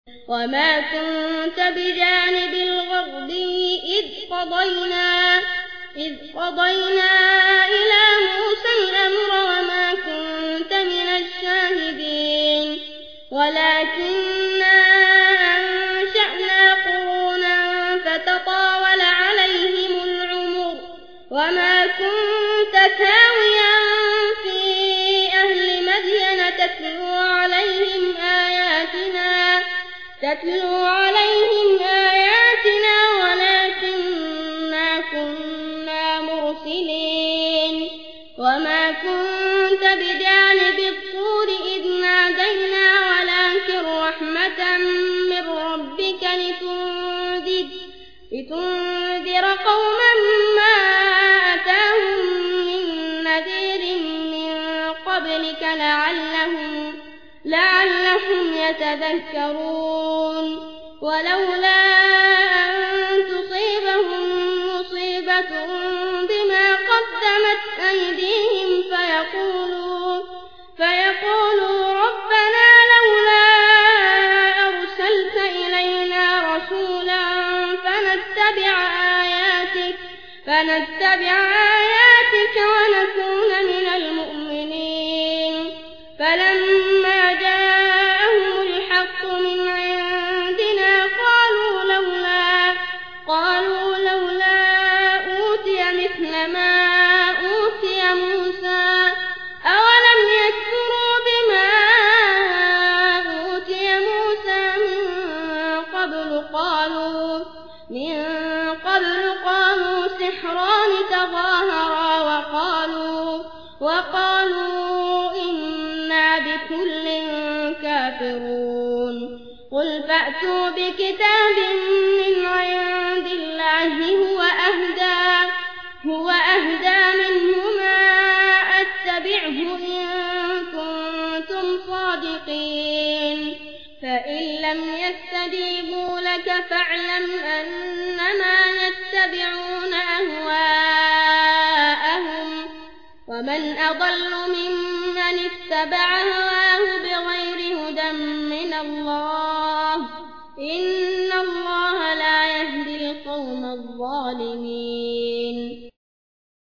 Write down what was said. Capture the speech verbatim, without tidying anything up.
وما كنت بجانب الغربي إذ قضينا إذ قضينا إلى موسى الأمر وما كنت من الشاهدين ولكننا أنشأنا قرونا فتطاول عليهم العمر وما كنت ثاويا في أهل مدين تتلو عليهم آياتنا تتلو عليهم آياتنا ولكننا كنا مرسلين وما كنت بجانب الطور إذ نادينا ولكن رحمة من ربك لتنذر, لتنذر قوما ما أتاهم من نذير من قبلك لعلهم, لعلهم يتذكرون ولولا أن تصيبهم مصيبة بما قدمت أيديهم فيقولوا, فيقولوا ربنا لولا أرسلت إلينا رسولا فنتبع آياتك, فنتبع آياتك ونكون من المؤمنين فلما جاءهم الحق من عندنا قالوا لولا, قالوا لولا أوتي مثل ما أوتي موسى أولم يكفروا بما أوتي موسى من قبل قالوا من قبل قالوا سحران تظاهرا وقالوا وقالوا إنا بكل كافرون قل فأتوا بكتاب من عند الله هو أهدى هو أهدى منهما أتبعه إن كنتم صادقين فإن لم يستجيبوا لك فاعلم أنما يتبعون أهواءهم ومن أضل ممن اتبع هواه